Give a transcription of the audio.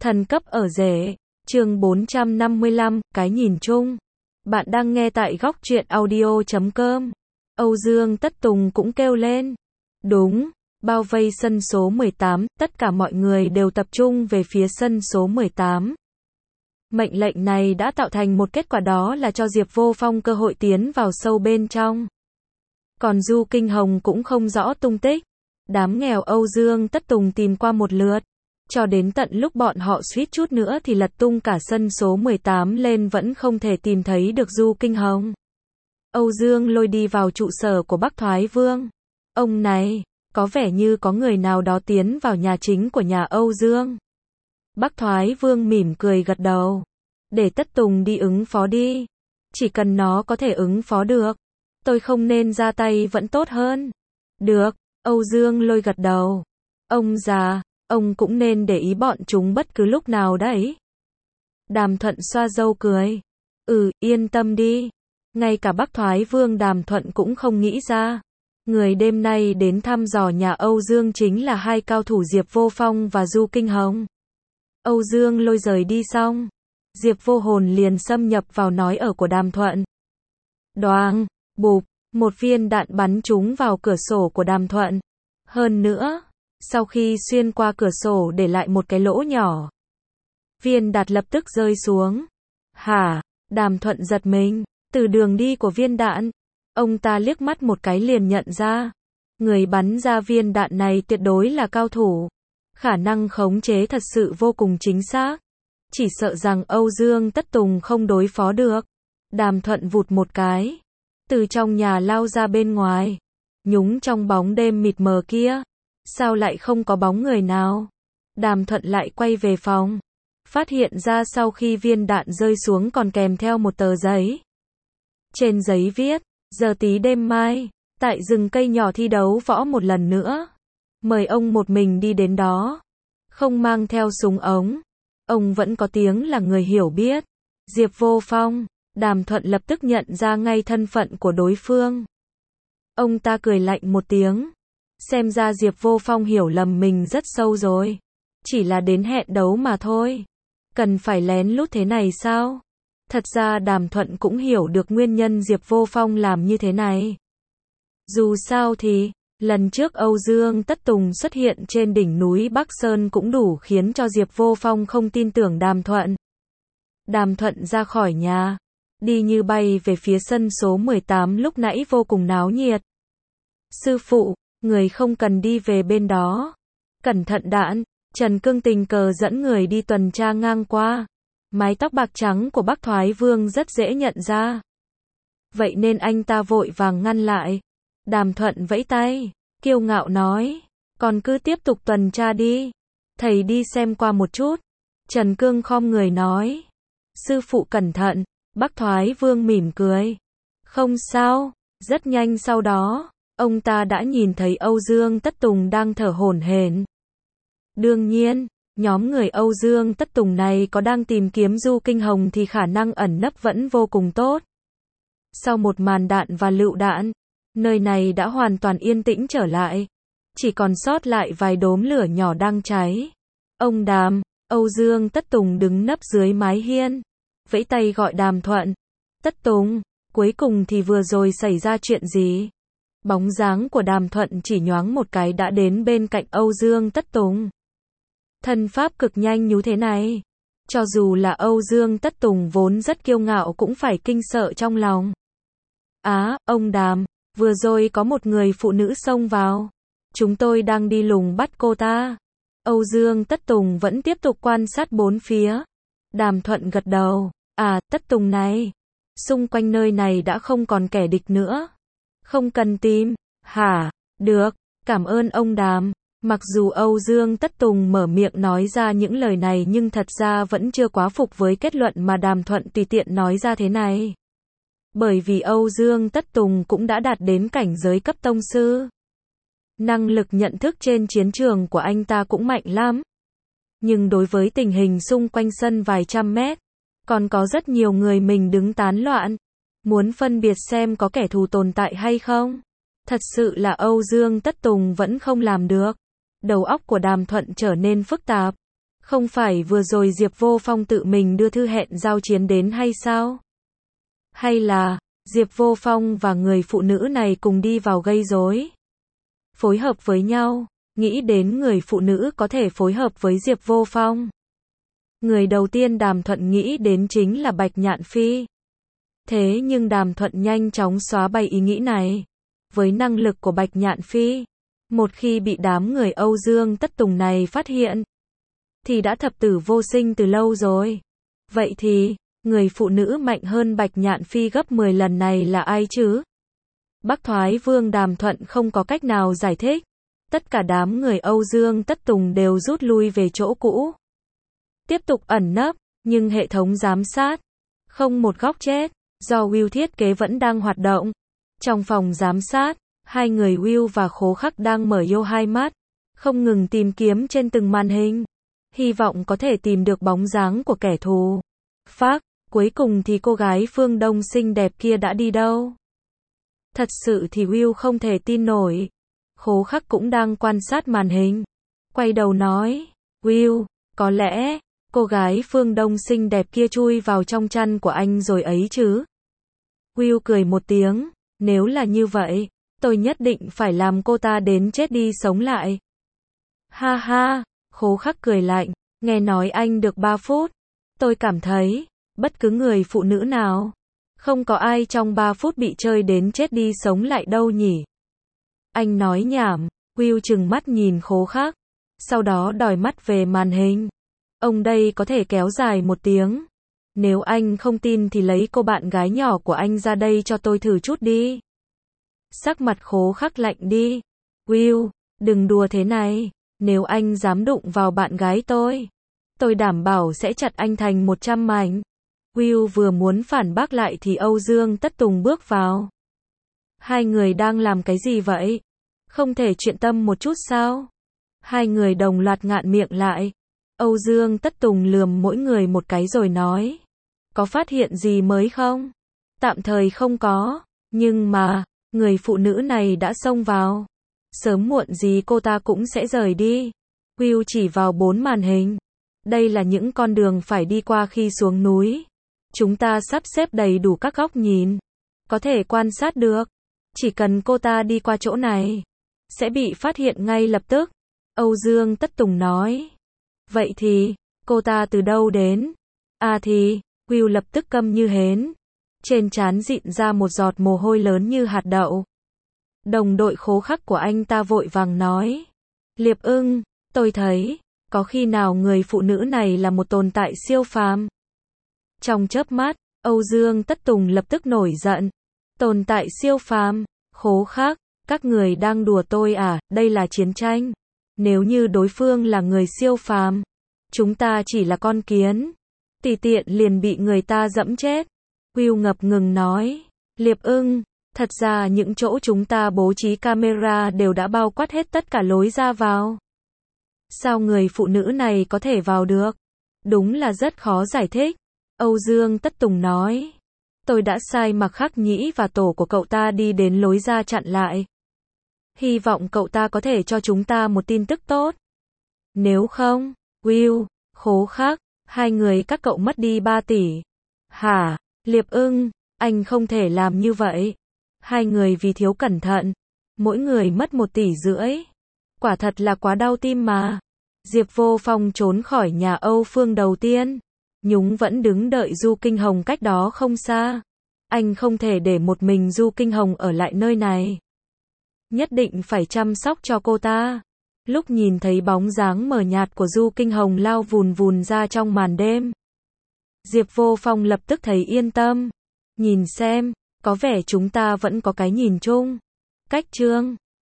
Thần cấp ở rể, chương 455, cái nhìn chung. Bạn đang nghe tại góc truyện audio.com. Âu Dương Tất Tùng cũng kêu lên. Đúng, bao vây sân số 18, tất cả mọi người đều tập trung về phía sân số 18. Mệnh lệnh này đã tạo thành một kết quả, đó là cho Diệp Vô Phong cơ hội tiến vào sâu bên trong. Còn Du Kinh Hồng cũng không rõ tung tích. Đám nghèo Âu Dương Tất Tùng tìm qua một lượt, cho đến tận lúc bọn họ suýt chút nữa thì lật tung cả sân số 18 lên vẫn không thể tìm thấy được Du Kinh Hồng. Âu Dương Lôi đi vào trụ sở của Bắc Thoái Vương. Ông này, có vẻ như có người nào đó tiến vào nhà chính của nhà Âu Dương. Bắc Thoái Vương mỉm cười gật đầu. Để Tất Tùng đi ứng phó đi. Chỉ cần nó có thể ứng phó được, tôi không nên ra tay vẫn tốt hơn. Được, Âu Dương Lôi gật đầu. Ông già, ông cũng nên để ý bọn chúng bất cứ lúc nào đấy. Đàm Thuận xoa râu cười. Yên tâm đi. Ngay cả Bắc Thoái Vương Đàm Thuận cũng không nghĩ ra. Người đêm nay đến thăm dò nhà Âu Dương chính là hai cao thủ Diệp Vô Phong và Du Kinh Hồng. Âu Dương Lôi rời đi xong, Diệp Vô Hồn liền xâm nhập vào nói ở của Đàm Thuận. Đoàng, bụp, một viên đạn bắn trúng vào cửa sổ của Đàm Thuận. Hơn nữa, sau khi xuyên qua cửa sổ để lại một cái lỗ nhỏ, viên đạn lập tức rơi xuống. Hả? Đàm Thuận giật mình. Từ đường đi của viên đạn, ông ta liếc mắt một cái liền nhận ra, người bắn ra viên đạn này tuyệt đối là cao thủ. Khả năng khống chế thật sự vô cùng chính xác. Chỉ sợ rằng Âu Dương Tất Tùng không đối phó được. Đàm Thuận vụt một cái, từ trong nhà lao ra bên ngoài. Nhúng trong bóng đêm mịt mờ kia, sao lại không có bóng người nào? Đàm Thuận lại quay về phòng, phát hiện ra sau khi viên đạn rơi xuống còn kèm theo một tờ giấy. Trên giấy viết, giờ tí đêm mai, tại rừng cây nhỏ thi đấu võ một lần nữa. Mời ông một mình đi đến đó. Không mang theo súng ống. Ông vẫn có tiếng là người hiểu biết. Diệp Vô Phong. Đàm Thuận lập tức nhận ra ngay thân phận của đối phương. Ông ta cười lạnh một tiếng. Xem ra Diệp Vô Phong hiểu lầm mình rất sâu rồi. Chỉ là đến hẹn đấu mà thôi. Cần phải lén lút thế này sao? Thật ra Đàm Thuận cũng hiểu được nguyên nhân Diệp Vô Phong làm như thế này. Dù sao thì, lần trước Âu Dương Tất Tùng xuất hiện trên đỉnh núi Bắc Sơn cũng đủ khiến cho Diệp Vô Phong không tin tưởng Đàm Thuận. Đàm Thuận ra khỏi nhà, đi như bay về phía sân số 18 lúc nãy vô cùng náo nhiệt. Sư phụ, người không cần đi về bên đó. Cẩn thận đạn, Trần Cương tình cờ dẫn người đi tuần tra ngang qua. Mái tóc bạc trắng của Bắc Thoái Vương rất dễ nhận ra. Vậy nên anh ta vội vàng ngăn lại. Đàm Thuận vẫy tay, kiêu ngạo nói, còn cứ tiếp tục tuần tra đi. Thầy đi xem qua một chút. Trần Cương khom người nói. Sư phụ cẩn thận. Bắc Thoái Vương mỉm cười. Không sao. Rất nhanh sau đó, ông ta đã nhìn thấy Âu Dương Tất Tùng đang thở hổn hển. Đương nhiên, nhóm người Âu Dương Tất Tùng này có đang tìm kiếm Du Kinh Hồng thì khả năng ẩn nấp vẫn vô cùng tốt. Sau một màn đạn và lựu đạn, nơi này đã hoàn toàn yên tĩnh trở lại. Chỉ còn sót lại vài đốm lửa nhỏ đang cháy. Ông Đàm, Âu Dương Tất Tùng đứng nấp dưới mái hiên, vẫy tay gọi Đàm Thuận. Tất Tùng, cuối cùng thì vừa rồi xảy ra chuyện gì? Bóng dáng của Đàm Thuận chỉ nhoáng một cái đã đến bên cạnh Âu Dương Tất Tùng. Thân pháp cực nhanh như thế này, cho dù là Âu Dương Tất Tùng vốn rất kiêu ngạo cũng phải kinh sợ trong lòng. Ông Đàm, vừa rồi có một người phụ nữ xông vào. Chúng tôi đang đi lùng bắt cô ta. Âu Dương Tất Tùng vẫn tiếp tục quan sát bốn phía. Đàm Thuận gật đầu. Tất Tùng này, xung quanh nơi này đã không còn kẻ địch nữa. Không cần tìm. Hả? Được, cảm ơn ông Đàm. Mặc dù Âu Dương Tất Tùng mở miệng nói ra những lời này nhưng thật ra vẫn chưa quá phục với kết luận mà Đàm Thuận tùy tiện nói ra thế này. Bởi vì Âu Dương Tất Tùng cũng đã đạt đến cảnh giới cấp tông sư. Năng lực nhận thức trên chiến trường của anh ta cũng mạnh lắm. Nhưng đối với tình hình xung quanh sân vài trăm mét, còn có rất nhiều người mình đứng tán loạn. Muốn phân biệt xem có kẻ thù tồn tại hay không. Thật sự là Âu Dương Tất Tùng vẫn không làm được. Đầu óc của Đàm Thuận trở nên phức tạp. Không phải vừa rồi Diệp Vô Phong tự mình đưa thư hẹn giao chiến đến hay sao? Hay là, Diệp Vô Phong và người phụ nữ này cùng đi vào gây rối? Phối hợp với nhau, nghĩ đến người phụ nữ có thể phối hợp với Diệp Vô Phong. Người đầu tiên Đàm Thuận nghĩ đến chính là Bạch Nhạn Phi. Thế nhưng Đàm Thuận nhanh chóng xóa bay ý nghĩ này. Với năng lực của Bạch Nhạn Phi, một khi bị đám người Âu Dương Tất Tùng này phát hiện, thì đã thập tử vô sinh từ lâu rồi. Vậy thì, người phụ nữ mạnh hơn Bạch Nhạn Phi gấp 10 lần này là ai chứ? Bắc Thoái Vương Đàm Thuận không có cách nào giải thích. Tất cả đám người Âu Dương Tất Tùng đều rút lui về chỗ cũ. Tiếp tục ẩn nấp, nhưng hệ thống giám sát, không một góc chết, do Will thiết kế vẫn đang hoạt động. Trong phòng giám sát, hai người Will và Khố Khắc đang mở yo hai mắt, không ngừng tìm kiếm trên từng màn hình. Hy vọng có thể tìm được bóng dáng của kẻ thù. Phác, cuối cùng thì cô gái phương Đông xinh đẹp kia đã đi đâu? Thật sự thì Will không thể tin nổi. Khố Khắc cũng đang quan sát màn hình. Quay đầu nói, Will, có lẽ, cô gái phương Đông xinh đẹp kia chui vào trong chăn của anh rồi ấy chứ? Will cười một tiếng, nếu là như vậy, tôi nhất định phải làm cô ta đến chết đi sống lại. Ha ha, Khố Khắc cười lạnh, nghe nói anh được 3 phút. Tôi cảm thấy, bất cứ người phụ nữ nào, không có ai trong 3 phút bị chơi đến chết đi sống lại đâu nhỉ? Anh nói nhảm, Will trừng mắt nhìn Khố Khắc, sau đó đòi mắt về màn hình. Ông đây có thể kéo dài 1 tiếng. Nếu anh không tin thì lấy cô bạn gái nhỏ của anh ra đây cho tôi thử chút đi. Sắc mặt Khố Khắc lạnh đi. Will, đừng đùa thế này. Nếu anh dám đụng vào bạn gái tôi đảm bảo sẽ chặt anh thành 100 mảnh. Will vừa muốn phản bác lại thì Âu Dương Tất Tùng bước vào. Hai người đang làm cái gì vậy? Không thể chuyện tâm một chút sao? Hai người đồng loạt ngạn miệng lại. Âu Dương Tất Tùng lườm mỗi người một cái rồi nói. Có phát hiện gì mới không? Tạm thời không có. Nhưng mà, người phụ nữ này đã xông vào. Sớm muộn gì cô ta cũng sẽ rời đi. Will chỉ vào 4 màn hình. Đây là những con đường phải đi qua khi xuống núi. Chúng ta sắp xếp đầy đủ các góc nhìn. Có thể quan sát được. Chỉ cần cô ta đi qua chỗ này, sẽ bị phát hiện ngay lập tức. Âu Dương Tất Tùng nói. Vậy thì, cô ta từ đâu đến? À thì, Will lập tức câm như hến. Trên trán dịn ra một giọt mồ hôi lớn như hạt đậu. Đồng đội Khố Khắc của anh ta vội vàng nói. Liệp Ưng, tôi thấy, có khi nào người phụ nữ này là một tồn tại siêu phàm? Trong chớp mắt, Âu Dương Tất Tùng lập tức nổi giận. Tồn tại siêu phàm? Khố Khắc, các người đang đùa tôi à? Đây là chiến tranh. Nếu như đối phương là người siêu phàm, chúng ta chỉ là con kiến, tùy tiện liền bị người ta dẫm chết. Will ngập ngừng nói. Liệp Ưng, thật ra những chỗ chúng ta bố trí camera đều đã bao quát hết tất cả lối ra vào. Sao người phụ nữ này có thể vào được? Đúng là rất khó giải thích. Âu Dương Tất Tùng nói. Tôi đã sai Mạc Khắc Nhĩ và tổ của cậu ta đi đến lối ra chặn lại. Hy vọng cậu ta có thể cho chúng ta một tin tức tốt. Nếu không, Will, Khố Khắc, hai người các cậu mất đi 3 tỷ. Hả? Liệp Ưng, anh không thể làm như vậy. Hai người vì thiếu cẩn thận, mỗi người mất 1,5 tỷ. Quả thật là quá đau tim mà. Diệp Vô Phong trốn khỏi nhà Âu Phương đầu tiên. Nhúng vẫn đứng đợi Du Kinh Hồng cách đó không xa. Anh không thể để một mình Du Kinh Hồng ở lại nơi này. Nhất định phải chăm sóc cho cô ta. Lúc nhìn thấy bóng dáng mờ nhạt của Du Kinh Hồng lao vùn vùn ra trong màn đêm, Diệp Vô Phong lập tức thấy yên tâm. Nhìn xem, có vẻ chúng ta vẫn có cái nhìn chung. Cách chương